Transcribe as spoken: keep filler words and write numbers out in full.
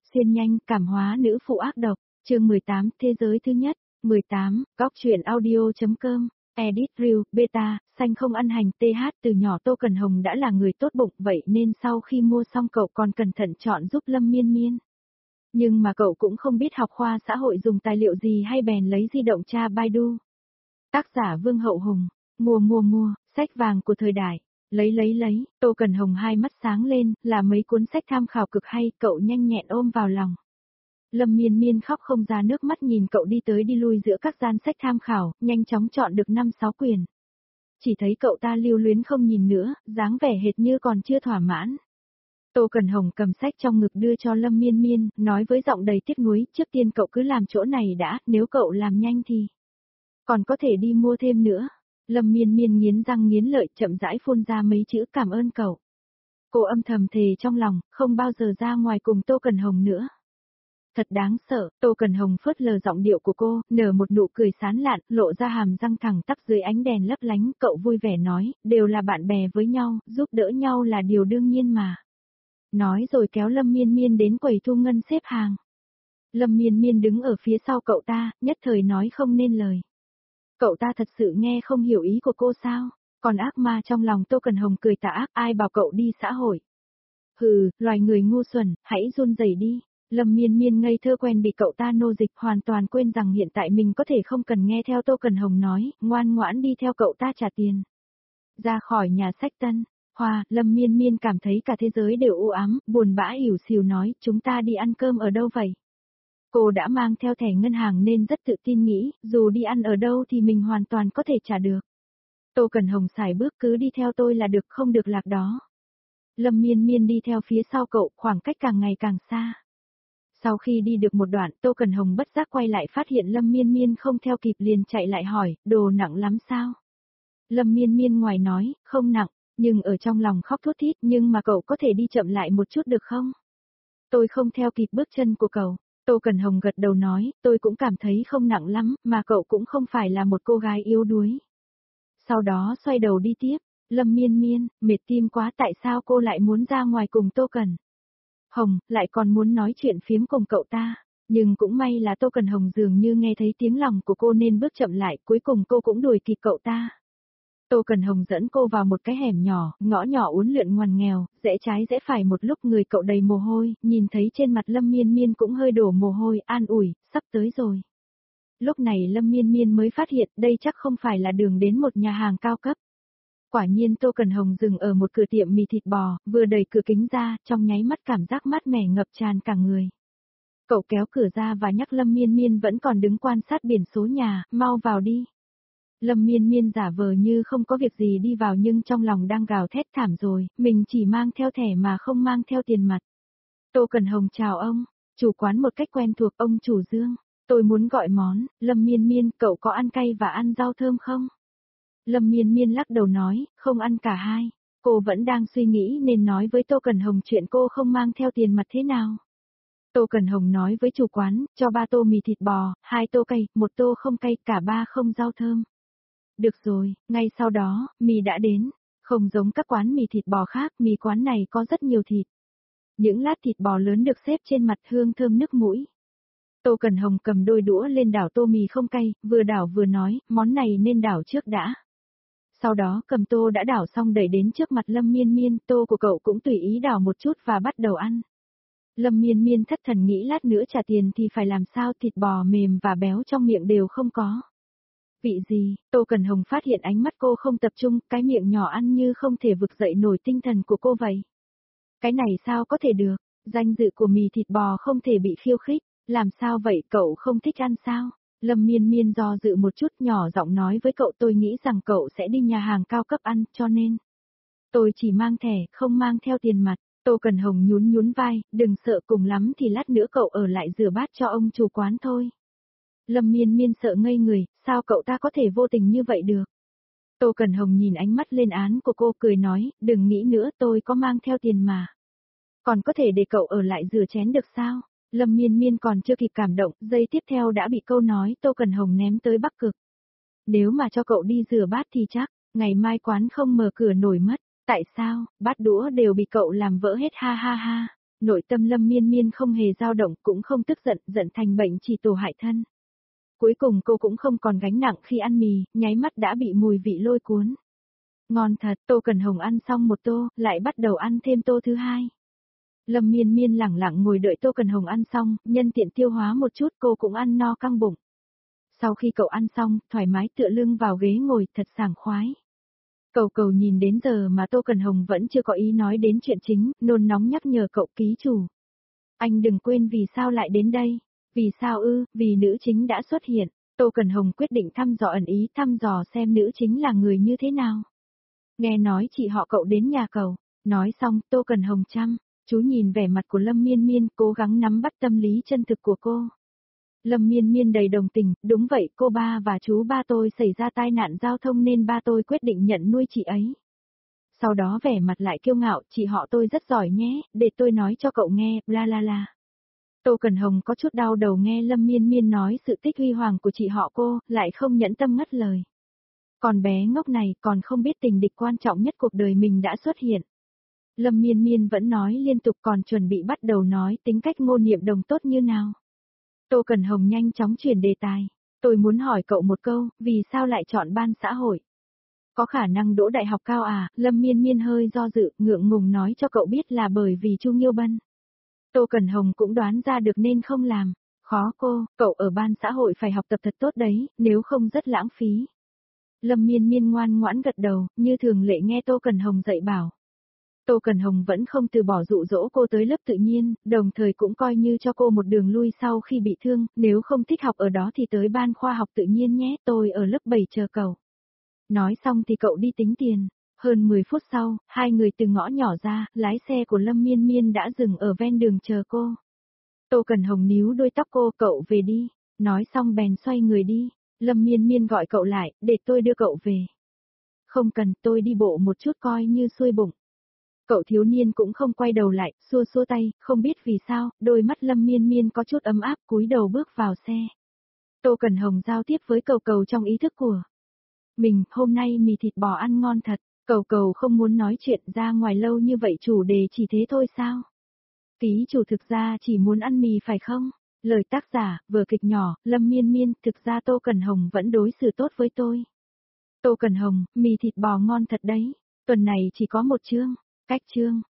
Xuyên nhanh, cảm hóa nữ phụ ác độc, chương mười tám, thế giới thứ nhất, mười tám, góc truyện audio.com, edit review, beta, xanh không ăn hành, th từ nhỏ Tô Cần Hồng đã là người tốt bụng vậy nên sau khi mua xong cậu còn cẩn thận chọn giúp Lâm Miên Miên. Nhưng mà cậu cũng không biết học khoa xã hội dùng tài liệu gì hay bèn lấy di động tra Baidu. Tác giả Vương Hậu Hùng, mua mua mua, sách vàng của thời đại. Lấy lấy lấy, Tô Cần Hồng hai mắt sáng lên, là mấy cuốn sách tham khảo cực hay, cậu nhanh nhẹn ôm vào lòng. Lâm Miên Miên khóc không ra nước mắt nhìn cậu đi tới đi lui giữa các gian sách tham khảo, nhanh chóng chọn được năm sáu quyển. Chỉ thấy cậu ta lưu luyến không nhìn nữa, dáng vẻ hệt như còn chưa thỏa mãn. Tô Cần Hồng cầm sách trong ngực đưa cho Lâm Miên Miên, nói với giọng đầy tiếc nuối, trước tiên cậu cứ làm chỗ này đã, nếu cậu làm nhanh thì còn có thể đi mua thêm nữa. Lâm Miên Miên nghiến răng nghiến lợi chậm rãi phun ra mấy chữ cảm ơn cậu. Cô âm thầm thề trong lòng, không bao giờ ra ngoài cùng Tô Cần Hồng nữa. Thật đáng sợ, Tô Cần Hồng phớt lờ giọng điệu của cô, nở một nụ cười sán lạn, lộ ra hàm răng thẳng tắp dưới ánh đèn lấp lánh, cậu vui vẻ nói, đều là bạn bè với nhau, giúp đỡ nhau là điều đương nhiên mà. Nói rồi kéo Lâm Miên Miên đến quầy thu ngân xếp hàng. Lâm Miên Miên đứng ở phía sau cậu ta, nhất thời nói không nên lời. Cậu ta thật sự nghe không hiểu ý của cô sao? Còn ác ma trong lòng Tô Cần Hồng cười tà ác, ai bảo cậu đi xã hội? Hừ, loài người ngu xuẩn, hãy run rẩy đi. Lâm Miên Miên ngây thơ quen bị cậu ta nô dịch, hoàn toàn quên rằng hiện tại mình có thể không cần nghe theo Tô Cần Hồng nói, ngoan ngoãn đi theo cậu ta trả tiền. Ra khỏi nhà sách Tân Hoa, Lâm Miên Miên cảm thấy cả thế giới đều u ám, buồn bã ỉu xìu nói, chúng ta đi ăn cơm ở đâu vậy? Cô đã mang theo thẻ ngân hàng nên rất tự tin nghĩ, dù đi ăn ở đâu thì mình hoàn toàn có thể trả được. Tô Cần Hồng xài bước cứ đi theo tôi là được, không được lạc đó. Lâm Miên Miên đi theo phía sau cậu, khoảng cách càng ngày càng xa. Sau khi đi được một đoạn, Tô Cần Hồng bất giác quay lại phát hiện Lâm Miên Miên không theo kịp liền chạy lại hỏi, đồ nặng lắm sao? Lâm Miên Miên ngoài nói, không nặng, nhưng ở trong lòng khóc thút thít, nhưng mà cậu có thể đi chậm lại một chút được không? Tôi không theo kịp bước chân của cậu. Tô Cần Hồng gật đầu nói, tôi cũng cảm thấy không nặng lắm, mà cậu cũng không phải là một cô gái yếu đuối. Sau đó xoay đầu đi tiếp, Lâm Miên Miên, mệt tim quá, tại sao cô lại muốn ra ngoài cùng Tô Cần Hồng, lại còn muốn nói chuyện phiếm cùng cậu ta. Nhưng cũng may là Tô Cần Hồng dường như nghe thấy tiếng lòng của cô nên bước chậm lại, cuối cùng cô cũng đuổi kịp cậu ta. Tô Cần Hồng dẫn cô vào một cái hẻm nhỏ, ngõ nhỏ uốn lượn ngoằn nghèo, rẽ trái rẽ phải, một lúc người cậu đầy mồ hôi, nhìn thấy trên mặt Lâm Miên Miên cũng hơi đổ mồ hôi, an ủi, sắp tới rồi. Lúc này Lâm Miên Miên mới phát hiện đây chắc không phải là đường đến một nhà hàng cao cấp. Quả nhiên Tô Cần Hồng dừng ở một cửa tiệm mì thịt bò, vừa đẩy cửa kính ra, trong nháy mắt cảm giác mát mẻ ngập tràn cả người. Cậu kéo cửa ra và nhắc Lâm Miên Miên vẫn còn đứng quan sát biển số nhà, mau vào đi. Lâm Miên Miên giả vờ như không có việc gì đi vào nhưng trong lòng đang gào thét thảm rồi, mình chỉ mang theo thẻ mà không mang theo tiền mặt. Tô Cần Hồng chào ông, chủ quán một cách quen thuộc, ông chủ Dương, tôi muốn gọi món. Lâm Miên Miên, cậu có ăn cay và ăn rau thơm không? Lâm Miên Miên lắc đầu nói, không ăn cả hai. Cô vẫn đang suy nghĩ nên nói với Tô Cần Hồng chuyện cô không mang theo tiền mặt thế nào. Tô Cần Hồng nói với chủ quán, cho ba tô mì thịt bò, hai tô cay, một tô không cay, cả ba không rau thơm. Được rồi, ngay sau đó, mì đã đến. Không giống các quán mì thịt bò khác, mì quán này có rất nhiều thịt. Những lát thịt bò lớn được xếp trên mặt hương thơm nức mũi. Tô Cần Hồng cầm đôi đũa lên đảo tô mì không cay, vừa đảo vừa nói, món này nên đảo trước đã. Sau đó cầm tô đã đảo xong đẩy đến trước mặt Lâm Miên Miên, tô của cậu cũng tùy ý đảo một chút và bắt đầu ăn. Lâm Miên Miên thất thần nghĩ lát nữa trả tiền thì phải làm sao, thịt bò mềm và béo trong miệng đều không có. Vị gì? Tô Cần Hồng phát hiện ánh mắt cô không tập trung, cái miệng nhỏ ăn như không thể vực dậy nổi tinh thần của cô vậy. Cái này sao có thể được, danh dự của mì thịt bò không thể bị khiêu khích, làm sao vậy, cậu không thích ăn sao? Lâm Miên Miên do dự một chút, nhỏ giọng nói với cậu, tôi nghĩ rằng cậu sẽ đi nhà hàng cao cấp ăn, cho nên tôi chỉ mang thẻ, không mang theo tiền mặt. Tô Cần Hồng nhún nhún vai, đừng sợ, cùng lắm thì lát nữa cậu ở lại rửa bát cho ông chủ quán thôi. Lâm Miên Miên sợ ngây người, sao cậu ta có thể vô tình như vậy được? Tô Cần Hồng nhìn ánh mắt lên án của cô cười nói, đừng nghĩ nữa, tôi có mang theo tiền mà. Còn có thể để cậu ở lại rửa chén được sao? Lâm Miên Miên còn chưa kịp cảm động, giây tiếp theo đã bị câu nói Tô Cần Hồng ném tới Bắc Cực. Nếu mà cho cậu đi rửa bát thì chắc, ngày mai quán không mở cửa nổi mất. Tại sao, bát đũa đều bị cậu làm vỡ hết, ha ha ha. Nội tâm Lâm Miên Miên không hề dao động, cũng không tức giận, giận thành bệnh chỉ tổ hại thân. Cuối cùng cô cũng không còn gánh nặng khi ăn mì, nháy mắt đã bị mùi vị lôi cuốn. Ngon thật, Tô Cần Hồng ăn xong một tô, lại bắt đầu ăn thêm tô thứ hai. Lâm Miên Miên lẳng lặng ngồi đợi Tô Cần Hồng ăn xong, nhân tiện tiêu hóa một chút cô cũng ăn no căng bụng. Sau khi cậu ăn xong, thoải mái tựa lưng vào ghế ngồi thật sảng khoái. Cầu cầu nhìn đến giờ mà Tô Cần Hồng vẫn chưa có ý nói đến chuyện chính, nôn nóng nhắc nhở cậu ký chủ. Anh đừng quên vì sao lại đến đây. Vì sao ư, vì nữ chính đã xuất hiện. Tô Cần Hồng quyết định thăm dò ẩn ý, thăm dò xem nữ chính là người như thế nào. Nghe nói chị họ cậu đến nhà cậu. Nói xong, Tô Cần Hồng chăm chú nhìn vẻ mặt của Lâm Miên Miên, cố gắng nắm bắt tâm lý chân thực của cô. Lâm Miên Miên đầy đồng tình, đúng vậy, cô ba và chú ba tôi xảy ra tai nạn giao thông nên ba tôi quyết định nhận nuôi chị ấy. Sau đó vẻ mặt lại kiêu ngạo, chị họ tôi rất giỏi nhé, để tôi nói cho cậu nghe, bla la la. Tô Cần Hồng có chút đau đầu nghe Lâm Miên Miên nói sự tích huy hoàng của chị họ cô, lại không nhẫn tâm ngắt lời. Còn bé ngốc này còn không biết tình địch quan trọng nhất cuộc đời mình đã xuất hiện. Lâm Miên Miên vẫn nói liên tục, còn chuẩn bị bắt đầu nói tính cách Ngô Niệm Đồng tốt như nào. Tô Cần Hồng nhanh chóng chuyển đề tài. Tôi muốn hỏi cậu một câu, vì sao lại chọn ban xã hội? Có khả năng đỗ đại học cao à? Lâm Miên Miên hơi do dự, ngượng ngùng nói cho cậu biết là bởi vì Chu Nghiêu Bân. Tô Cần Hồng cũng đoán ra được nên không làm. Khó cô, cậu ở ban xã hội phải học tập thật tốt đấy, nếu không rất lãng phí. Lâm Miên Miên ngoan ngoãn gật đầu, như thường lệ nghe Tô Cần Hồng dạy bảo. Tô Cần Hồng vẫn không từ bỏ dụ dỗ cô tới lớp tự nhiên, đồng thời cũng coi như cho cô một đường lui sau khi bị thương, nếu không thích học ở đó thì tới ban khoa học tự nhiên nhé, tôi ở lớp bảy chờ cậu. Nói xong thì cậu đi tính tiền. Hơn mười phút sau, hai người từ ngõ nhỏ ra, lái xe của Lâm Miên Miên đã dừng ở ven đường chờ cô. Tô Cần Hồng níu đôi tóc cô, cậu về đi. Nói xong bèn xoay người đi. Lâm Miên Miên gọi cậu lại, để tôi đưa cậu về. Không cần, tôi đi bộ một chút coi như xuôi bụng. Cậu thiếu niên cũng không quay đầu lại, xua xua tay, không biết vì sao, đôi mắt Lâm Miên Miên có chút ấm áp, cúi đầu bước vào xe. Tô Cần Hồng giao tiếp với Cầu Cầu trong ý thức của mình, hôm nay mì thịt bò ăn ngon thật. Cầu Cầu không muốn nói chuyện, ra ngoài lâu như vậy chủ đề chỉ thế thôi sao? Ký chủ thực ra chỉ muốn ăn mì phải không? Lời tác giả, vở kịch nhỏ, Lâm Miên Miên, thực ra Tô Cần Hồng vẫn đối xử tốt với tôi. Tô Cần Hồng, mì thịt bò ngon thật đấy. Tuần này chỉ có một chương. Cách chương.